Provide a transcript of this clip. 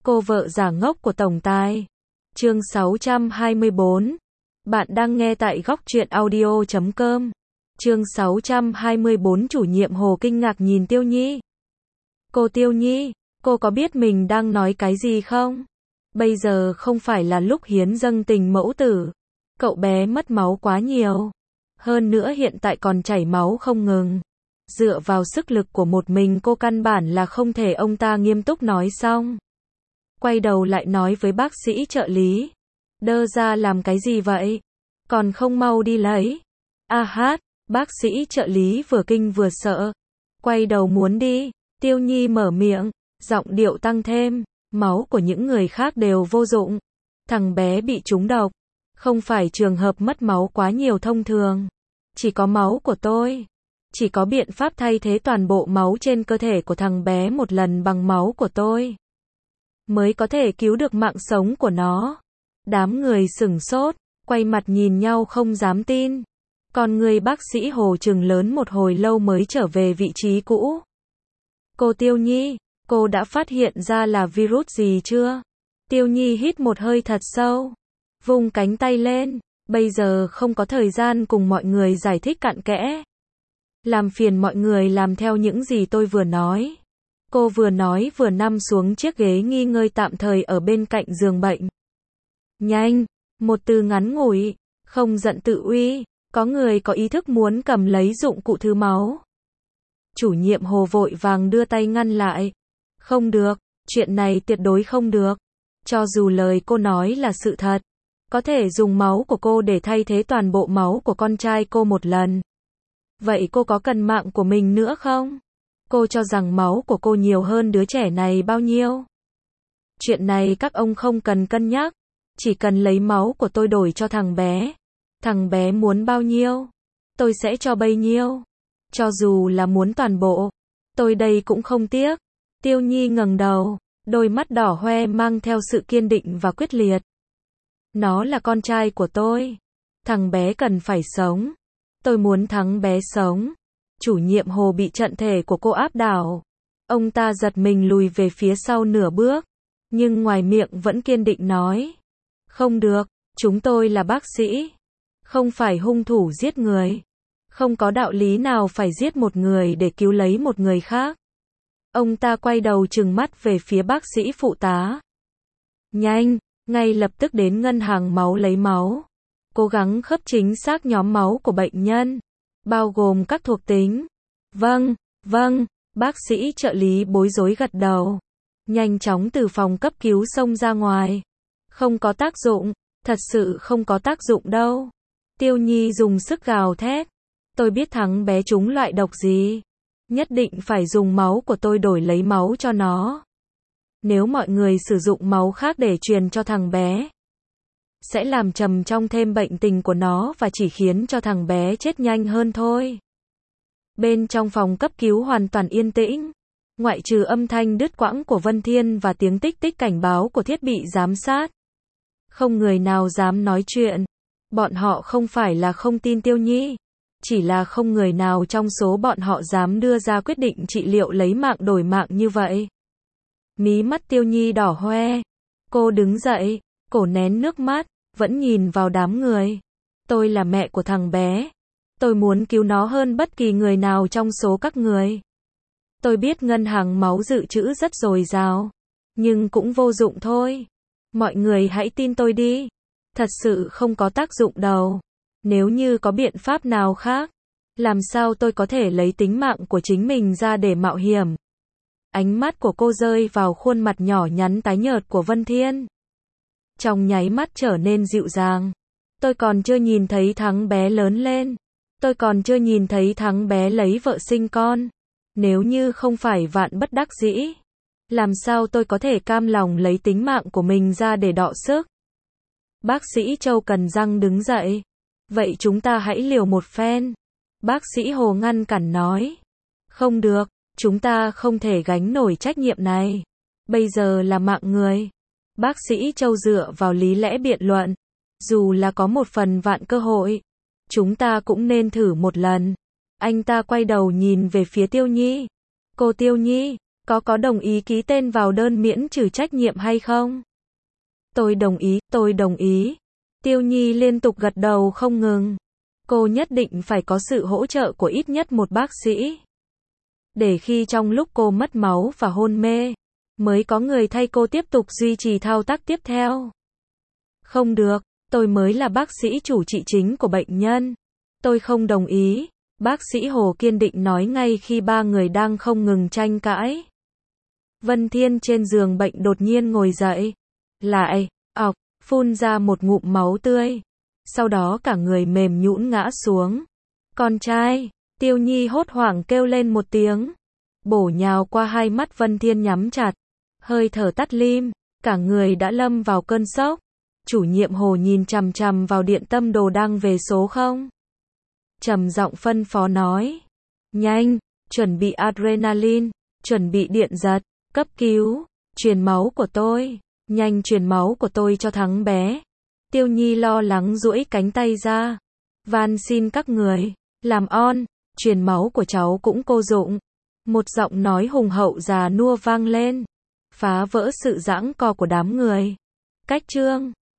Cô vợ giả ngốc của tổng tài. Chương 624. Bạn đang nghe tại góc truyện audio.com. Chương 624. Chủ nhiệm Hồ kinh ngạc nhìn Tiêu Nhi. Cô Tiêu Nhi, cô có biết mình đang nói cái gì không? Bây giờ không phải là lúc hiến dâng tình mẫu tử. Cậu bé mất máu quá nhiều. Hơn nữa hiện tại còn chảy máu không ngừng. Dựa vào sức lực của một mình cô căn bản là không thể. Ông ta nghiêm túc nói xong. Quay đầu lại nói với bác sĩ trợ lý. Đơ ra làm cái gì vậy? Còn không mau đi lấy. A hát, bác sĩ trợ lý vừa kinh vừa sợ. Quay đầu muốn đi. Tiêu Nhi mở miệng, giọng điệu tăng thêm. Máu của những người khác đều vô dụng. Thằng bé bị trúng độc. Không phải trường hợp mất máu quá nhiều thông thường. Chỉ có máu của tôi. Chỉ có biện pháp thay thế toàn bộ máu trên cơ thể của thằng bé một lần bằng máu của tôi. Mới có thể cứu được mạng sống của nó. Đám người sửng sốt, quay mặt nhìn nhau không dám tin. Còn người bác sĩ Hồ trừng lớn một hồi lâu mới trở về vị trí cũ. Cô Tiêu Nhi, cô đã phát hiện ra là virus gì chưa? Tiêu Nhi hít một hơi thật sâu. Vung cánh tay lên. Bây giờ không có thời gian cùng mọi người giải thích cặn kẽ. Làm phiền mọi người làm theo những gì tôi vừa nói. Cô vừa nói vừa nằm xuống chiếc ghế nghỉ ngơi tạm thời ở bên cạnh giường bệnh. Nhanh, một từ ngắn ngủi, không giận tự uy, có người có ý thức muốn cầm lấy dụng cụ thứ máu. Chủ nhiệm Hồ vội vàng đưa tay ngăn lại. Không được, chuyện này tuyệt đối không được. Cho dù lời cô nói là sự thật, có thể dùng máu của cô để thay thế toàn bộ máu của con trai cô một lần. Vậy cô có cần mạng của mình nữa không? Cô cho rằng máu của cô nhiều hơn đứa trẻ này bao nhiêu? Chuyện này các ông không cần cân nhắc. Chỉ cần lấy máu của tôi đổi cho thằng bé. Thằng bé muốn bao nhiêu? Tôi sẽ cho bấy nhiêu. Cho dù là muốn toàn bộ, tôi đây cũng không tiếc. Tiêu Nhi ngẩng đầu, đôi mắt đỏ hoe mang theo sự kiên định và quyết liệt. Nó là con trai của tôi. Thằng bé cần phải sống. Tôi muốn thằng bé sống. Chủ nhiệm Hồ bị trận thể của cô áp đảo. Ông ta giật mình lùi về phía sau nửa bước. Nhưng ngoài miệng vẫn kiên định nói. Không được, chúng tôi là bác sĩ. Không phải hung thủ giết người. Không có đạo lý nào phải giết một người để cứu lấy một người khác. Ông ta quay đầu trừng mắt về phía bác sĩ phụ tá. Nhanh, ngay lập tức đến ngân hàng máu lấy máu. Cố gắng khớp chính xác nhóm máu của bệnh nhân. Bao gồm các thuộc tính. Vâng, vâng, bác sĩ trợ lý bối rối gật đầu. Nhanh chóng từ phòng cấp cứu xông ra ngoài. Không có tác dụng, thật sự không có tác dụng đâu. Tiêu Nhi dùng sức gào thét. Tôi biết thằng bé trúng loại độc gì. Nhất định phải dùng máu của tôi đổi lấy máu cho nó. Nếu mọi người sử dụng máu khác để truyền cho thằng bé, sẽ làm trầm trọng thêm bệnh tình của nó và chỉ khiến cho thằng bé chết nhanh hơn thôi. Bên trong phòng cấp cứu hoàn toàn yên tĩnh. Ngoại trừ âm thanh đứt quãng của Vân Thiên và tiếng tích tích cảnh báo của thiết bị giám sát. Không người nào dám nói chuyện. Bọn họ không phải là không tin Tiêu Nhi. Chỉ là không người nào trong số bọn họ dám đưa ra quyết định trị liệu lấy mạng đổi mạng như vậy. Mí mắt Tiêu Nhi đỏ hoe. Cô đứng dậy, cổ nén nước mắt, vẫn nhìn vào đám người. Tôi là mẹ của thằng bé. Tôi muốn cứu nó hơn bất kỳ người nào trong số các người. Tôi biết ngân hàng máu dự trữ rất dồi dào. Nhưng cũng vô dụng thôi. Mọi người hãy tin tôi đi. Thật sự không có tác dụng đâu. Nếu như có biện pháp nào khác, làm sao tôi có thể lấy tính mạng của chính mình ra để mạo hiểm? Ánh mắt của cô rơi vào khuôn mặt nhỏ nhắn tái nhợt của Vân Thiên. Trong nháy mắt trở nên dịu dàng. Tôi còn chưa nhìn thấy thằng bé lớn lên. Tôi còn chưa nhìn thấy thằng bé lấy vợ sinh con. Nếu như không phải vạn bất đắc dĩ, làm sao tôi có thể cam lòng lấy tính mạng của mình ra để đọ sức? Bác sĩ Châu Cần Răng đứng dậy. Vậy chúng ta hãy liều một phen. Bác sĩ Hồ ngăn cản nói. Không được, chúng ta không thể gánh nổi trách nhiệm này. Bây giờ là mạng người. Bác sĩ Châu dựa vào lý lẽ biện luận. Dù là có một phần vạn cơ hội, chúng ta cũng nên thử một lần. Anh ta quay đầu nhìn về phía Tiêu Nhi. Cô Tiêu Nhi, Có đồng ý ký tên vào đơn miễn trừ trách nhiệm hay không? Tôi đồng ý. Tiêu Nhi liên tục gật đầu không ngừng. Cô nhất định phải có sự hỗ trợ của ít nhất một bác sĩ. Để khi trong lúc cô mất máu và hôn mê, mới có người thay cô tiếp tục duy trì thao tác tiếp theo. Không được, tôi mới là bác sĩ chủ trị chính của bệnh nhân. Tôi không đồng ý. Bác sĩ Hồ kiên định nói ngay khi ba người đang không ngừng tranh cãi. Vân Thiên trên giường bệnh đột nhiên ngồi dậy. Lại, phun ra một ngụm máu tươi. Sau đó cả người mềm nhũn ngã xuống. Con trai, Tiêu Nhi hốt hoảng kêu lên một tiếng. Bổ nhào qua hai mắt Vân Thiên nhắm chặt. Hơi thở tắt lim, cả người đã lâm vào cơn sốc. Chủ nhiệm Hồ nhìn chằm chằm vào điện tâm đồ đang về số 0. Trầm giọng phân phó nói. Nhanh, chuẩn bị adrenaline, chuẩn bị điện giật, cấp cứu, truyền máu của tôi. Nhanh truyền máu của tôi cho thằng bé. Tiêu Nhi lo lắng duỗi cánh tay ra. Van xin các người, làm on, truyền máu của cháu cũng vô dụng. Một giọng nói hùng hậu già nua vang lên, phá vỡ sự giãng co của đám người. Cách chương